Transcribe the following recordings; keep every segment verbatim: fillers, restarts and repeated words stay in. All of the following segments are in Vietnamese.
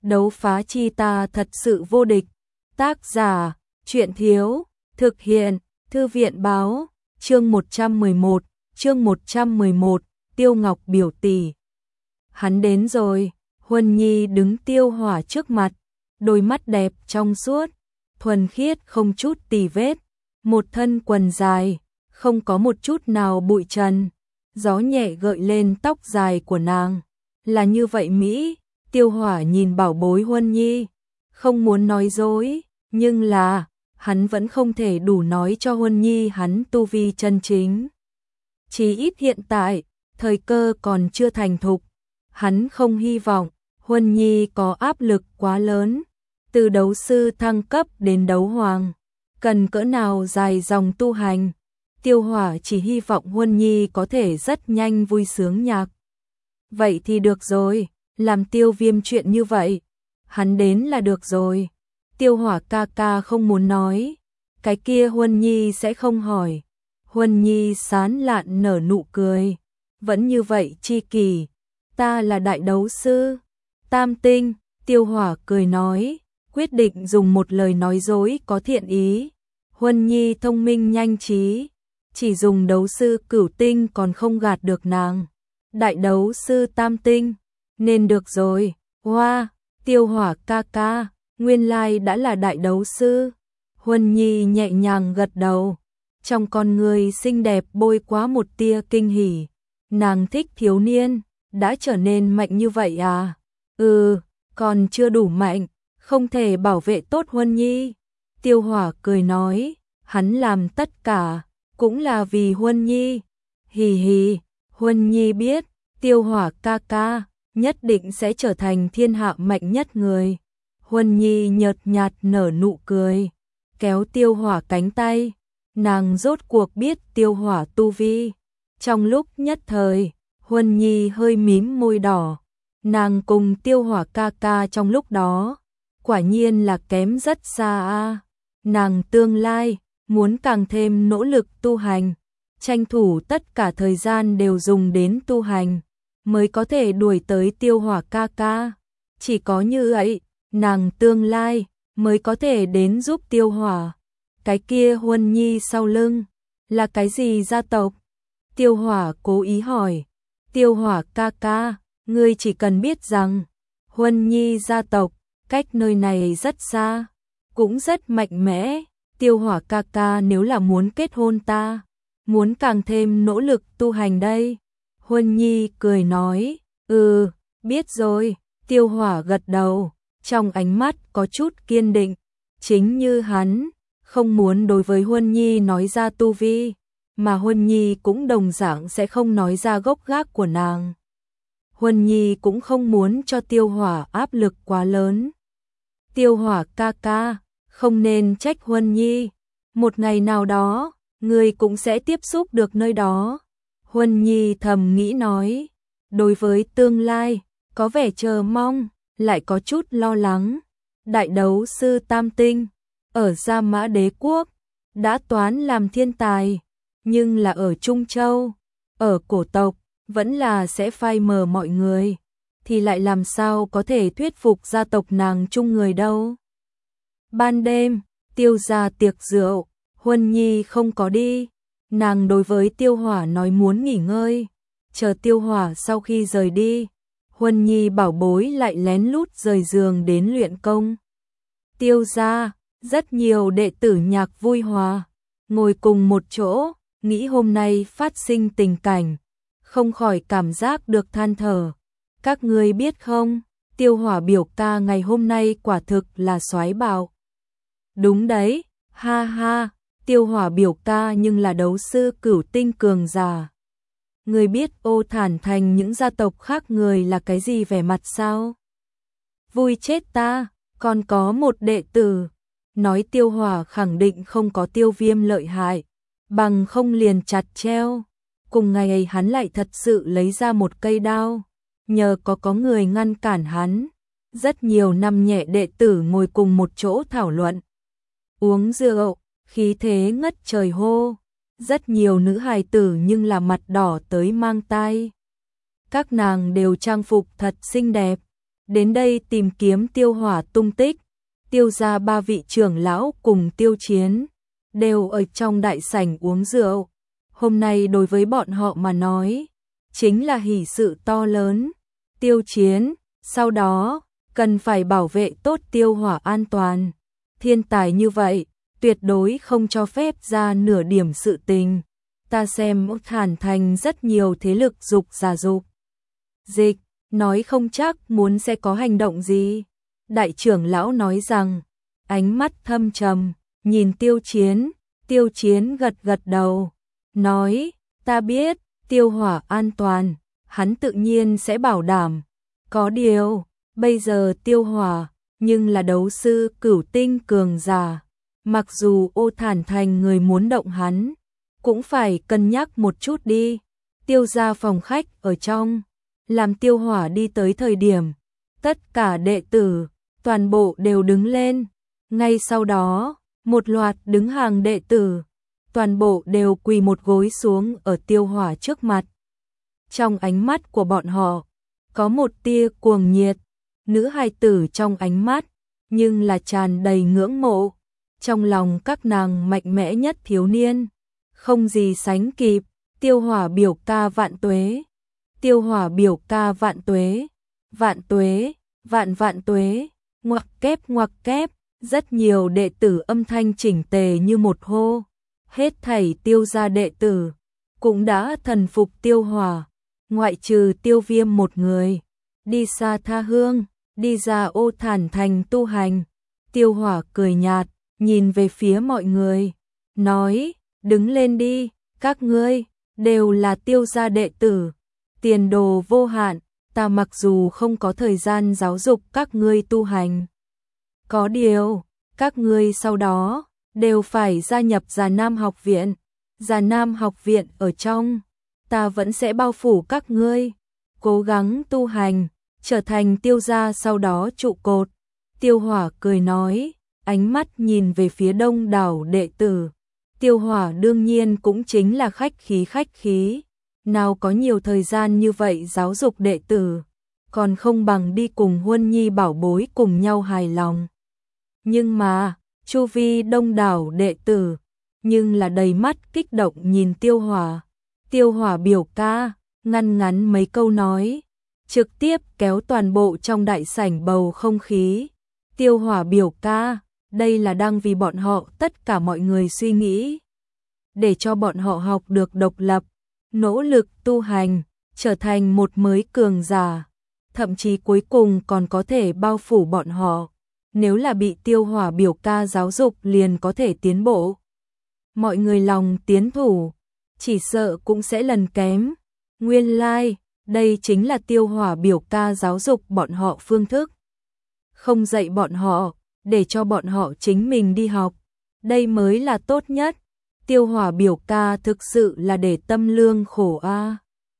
Đấu phá chi ta thật sự vô địch. Tác giả, Truyện Thiếu, thực hiện, Thư viện Báo, chương một trăm mười một, chương một trăm mười một, Tiêu Ngọc biểu tỷ. Hắn đến rồi, Huân Nhi đứng Tiêu Hỏa trước mặt, đôi mắt đẹp trong suốt, thuần khiết không chút tì vết, một thân quần dài, không có một chút nào bụi trần, gió nhẹ gợi lên tóc dài của nàng. Là như vậy Mỹ, Tiêu Hỏa nhìn bảo bối Huân Nhi, không muốn nói dối, nhưng là, hắn vẫn không thể đủ nói cho Huân Nhi hắn tu vi chân chính. Chỉ ít hiện tại, thời cơ còn chưa thành thục, hắn không hy vọng Huân Nhi có áp lực quá lớn, từ đấu sư thăng cấp đến đấu hoàng, cần cỡ nào dài dòng tu hành. Tiêu Hỏa chỉ hy vọng Huân Nhi có thể rất nhanh vui sướng nhạc. Vậy thì được rồi, làm Tiêu Viêm chuyện như vậy, hắn đến là được rồi. Tiêu Hỏa ca ca không muốn nói, cái kia Huân Nhi sẽ không hỏi. Huân Nhi sán lạn nở nụ cười, vẫn như vậy chi kỷ, ta là đại đấu sư. Tam tinh, Tiêu Hỏa cười nói, quyết định dùng một lời nói dối có thiện ý. Huân Nhi thông minh nhanh trí, chỉ dùng đấu sư cửu tinh còn không gạt được nàng. Đại đấu sư tam tinh, nên được rồi. Hoa, Tiêu Hỏa ca ca, nguyên lai đã là đại đấu sư. Huân Nhi nhẹ nhàng gật đầu, trong con người xinh đẹp bôi quá một tia kinh hỉ. Nàng thích thiếu niên, đã trở nên mạnh như vậy à? Ừ, còn chưa đủ mạnh, không thể bảo vệ tốt Huân Nhi. Tiêu Hỏa cười nói, hắn làm tất cả, cũng là vì Huân Nhi. Hì hì, Huân Nhi biết, Tiêu Hỏa ca ca, nhất định sẽ trở thành thiên hạ mạnh nhất người. Huân Nhi nhợt nhạt nở nụ cười, kéo Tiêu Hỏa cánh tay, nàng rốt cuộc biết Tiêu Hỏa tu vi. Trong lúc nhất thời, Huân Nhi hơi mím môi đỏ, nàng cùng Tiêu Hỏa ca ca trong lúc đó, quả nhiên là kém rất xa a. Nàng tương lai, muốn càng thêm nỗ lực tu hành, tranh thủ tất cả thời gian đều dùng đến tu hành, mới có thể đuổi tới Tiêu Hỏa ca ca. Chỉ có như vậy, nàng tương lai mới có thể đến giúp Tiêu Hỏa. Cái kia Huân Nhi sau lưng, là cái gì gia tộc? Tiêu Hỏa cố ý hỏi. Tiêu Hỏa ca ca, ngươi chỉ cần biết rằng, Huân Nhi gia tộc, cách nơi này rất xa, cũng rất mạnh mẽ. Tiêu Hỏa ca ca nếu là muốn kết hôn ta, muốn càng thêm nỗ lực tu hành đây. Huân Nhi cười nói, ừ, biết rồi. Tiêu Hỏa gật đầu, trong ánh mắt có chút kiên định, chính như hắn, không muốn đối với Huân Nhi nói ra tu vi, mà Huân Nhi cũng đồng dạng sẽ không nói ra gốc gác của nàng. Huân Nhi cũng không muốn cho Tiêu Hỏa áp lực quá lớn. Tiêu Hỏa ca ca, không nên trách Huân Nhi, một ngày nào đó, người cũng sẽ tiếp xúc được nơi đó. Huân Nhi thầm nghĩ nói, đối với tương lai, có vẻ chờ mong, lại có chút lo lắng. Đại đấu sư tam tinh, ở Gia Mã Đế Quốc, đã toán làm thiên tài, nhưng là ở Trung Châu, ở cổ tộc, vẫn là sẽ phai mờ mọi người, thì lại làm sao có thể thuyết phục gia tộc nàng chung người đâu. Ban đêm, Tiêu gia tiệc rượu, Huân Nhi không có đi, nàng đối với Tiêu Hỏa nói muốn nghỉ ngơi, chờ Tiêu Hỏa sau khi rời đi, Huân Nhi bảo bối lại lén lút rời giường đến luyện công. Tiêu gia, rất nhiều đệ tử nhạc vui hòa, ngồi cùng một chỗ, nghĩ hôm nay phát sinh tình cảnh, không khỏi cảm giác được than thở. Các ngươi biết không, Tiêu Hỏa biểu ca ngày hôm nay quả thực là soái bạo. Đúng đấy, ha ha, Tiêu Hỏa biểu ca nhưng là đấu sư cửu tinh cường giả. Người biết Ô Thản Thành những gia tộc khác người là cái gì vẻ mặt sao? Vui chết ta, còn có một đệ tử, nói Tiêu Hỏa khẳng định không có Tiêu Viêm lợi hại, bằng không liền chặt treo. Cùng ngày ấy hắn lại thật sự lấy ra một cây đao, nhờ có có người ngăn cản hắn, rất nhiều năm nhẹ đệ tử ngồi cùng một chỗ thảo luận, uống rượu, khí thế ngất trời hô. Rất nhiều nữ hài tử nhưng là mặt đỏ tới mang tai. Các nàng đều trang phục thật xinh đẹp, đến đây tìm kiếm Tiêu Hỏa tung tích. Tiêu gia ba vị trưởng lão cùng Tiêu Chiến đều ở trong đại sảnh uống rượu. Hôm nay đối với bọn họ mà nói, chính là hỷ sự to lớn. Tiêu Chiến, sau đó, cần phải bảo vệ tốt Tiêu Hỏa an toàn. Thiên tài như vậy, tuyệt đối không cho phép ra nửa điểm sự tình. Ta xem Thản Thành rất nhiều thế lực dục giả dục dịch, nói không chắc muốn sẽ có hành động gì. Đại trưởng lão nói rằng, ánh mắt thâm trầm, nhìn Tiêu Chiến. Tiêu Chiến gật gật đầu, nói, ta biết, Tiêu Hỏa an toàn, hắn tự nhiên sẽ bảo đảm. Có điều, bây giờ Tiêu Hỏa, nhưng là đấu sư cửu tinh cường giả. Mặc dù Ô Thản Thành người muốn động hắn, cũng phải cân nhắc một chút đi. Tiêu gia phòng khách ở trong, làm Tiêu Hỏa đi tới thời điểm, tất cả đệ tử, toàn bộ đều đứng lên. Ngay sau đó, một loạt đứng hàng đệ tử, toàn bộ đều quỳ một gối xuống ở Tiêu Hỏa trước mặt. Trong ánh mắt của bọn họ, có một tia cuồng nhiệt, nữ hài tử trong ánh mắt, nhưng là tràn đầy ngưỡng mộ. Trong lòng các nàng mạnh mẽ nhất thiếu niên, không gì sánh kịp. Tiêu Hỏa biểu ca vạn tuế, Tiêu Hỏa biểu ca vạn tuế, vạn tuế, vạn vạn tuế, ngoặc kép ngoặc kép. Rất nhiều đệ tử âm thanh chỉnh tề như một hô. Hết thảy Tiêu gia đệ tử cũng đã thần phục Tiêu Hỏa, ngoại trừ Tiêu Viêm một người đi xa tha hương, đi ra Ô Thản Thành tu hành. Tiêu Hỏa cười nhạt, nhìn về phía mọi người, nói, đứng lên đi, các ngươi đều là Tiêu gia đệ tử, tiền đồ vô hạn. Ta mặc dù không có thời gian giáo dục các ngươi tu hành, có điều, các ngươi sau đó đều phải gia nhập Già Nam học viện. Già Nam học viện ở trong, ta vẫn sẽ bao phủ các ngươi, cố gắng tu hành, trở thành Tiêu gia sau đó trụ cột. Tiêu Hỏa cười nói, ánh mắt nhìn về phía đông đảo đệ tử. Tiêu Hỏa đương nhiên cũng chính là khách khí khách khí, nào có nhiều thời gian như vậy giáo dục đệ tử, còn không bằng đi cùng Huân Nhi bảo bối cùng nhau hài lòng. Nhưng mà, chu vi đông đảo đệ tử, nhưng là đầy mắt kích động nhìn Tiêu Hỏa. Tiêu Hỏa biểu ca, ngăn ngắn mấy câu nói, trực tiếp kéo toàn bộ trong đại sảnh bầu không khí. Tiêu Hỏa biểu ca, đây là đang vì bọn họ tất cả mọi người suy nghĩ, để cho bọn họ học được độc lập, nỗ lực tu hành, trở thành một mới cường giả, thậm chí cuối cùng còn có thể bao phủ bọn họ. Nếu là bị Tiêu Hỏa biểu ca giáo dục liền có thể tiến bộ, mọi người lòng tiến thủ, chỉ sợ cũng sẽ lần kém. Nguyên lai, like, đây chính là Tiêu Hỏa biểu ca giáo dục bọn họ phương thức. Không dạy bọn họ, để cho bọn họ chính mình đi học, đây mới là tốt nhất. Tiêu Hỏa biểu ca thực sự là để tâm lương khổ a. À.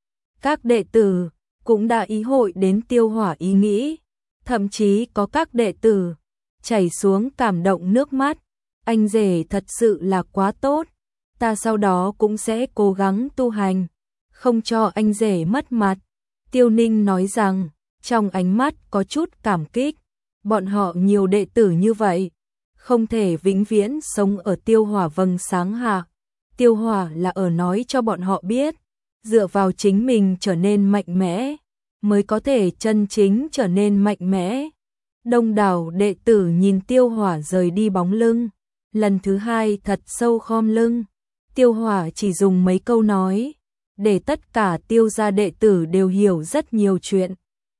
Các đệ tử cũng đã ý hội đến Tiêu Hỏa ý nghĩ, thậm chí có các đệ tử chảy xuống cảm động nước mắt. Anh rể thật sự là quá tốt, ta sau đó cũng sẽ cố gắng tu hành, không cho anh rể mất mặt. Tiêu Ninh nói rằng, trong ánh mắt có chút cảm kích, bọn họ nhiều đệ tử như vậy, không thể vĩnh viễn sống ở Tiêu Hỏa vầng sáng hạ. Tiêu Hỏa là ở nói cho bọn họ biết, dựa vào chính mình trở nên mạnh mẽ, mới có thể chân chính trở nên mạnh mẽ. Đông đảo đệ tử nhìn Tiêu Hỏa rời đi bóng lưng, lần thứ hai thật sâu khom lưng. Tiêu Hỏa chỉ dùng mấy câu nói, để tất cả Tiêu gia đệ tử đều hiểu rất nhiều chuyện.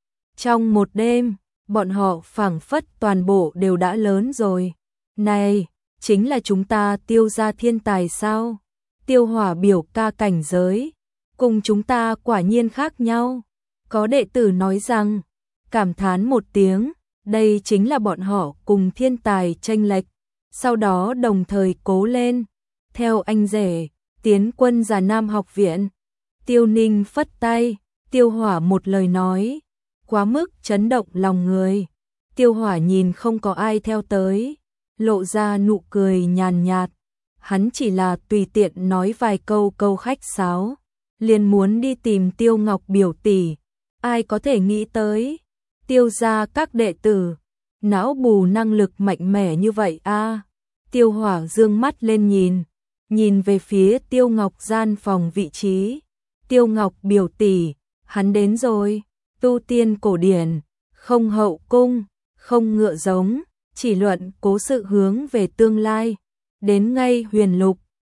Trong một đêm, bọn họ phảng phất toàn bộ đều đã lớn rồi. Này, chính là chúng ta Tiêu gia thiên tài sao? Tiêu Hỏa biểu ca cảnh giới, cùng chúng ta quả nhiên khác nhau. Có đệ tử nói rằng, cảm thán một tiếng, đây chính là bọn họ cùng thiên tài chênh lệch, sau đó đồng thời cố lên, theo anh rể, tiến quân Già Nam học viện. Tiêu Ninh phất tay, Tiêu Hỏa một lời nói, quá mức chấn động lòng người. Tiêu Hỏa nhìn không có ai theo tới, lộ ra nụ cười nhàn nhạt. Hắn chỉ là tùy tiện nói vài câu câu khách sáo, liền muốn đi tìm Tiêu Ngọc biểu tỷ. Ai có thể nghĩ tới, Tiêu gia các đệ tử, não bù năng lực mạnh mẽ như vậy a. Tiêu Hỏa dương mắt lên nhìn, nhìn về phía Tiêu Ngọc gian phòng vị trí. Tiêu Ngọc biểu tỷ, hắn đến rồi, tu tiên cổ điển, không hậu cung, không ngựa giống, chỉ luận cố sự hướng về tương lai, đến ngay huyền lục,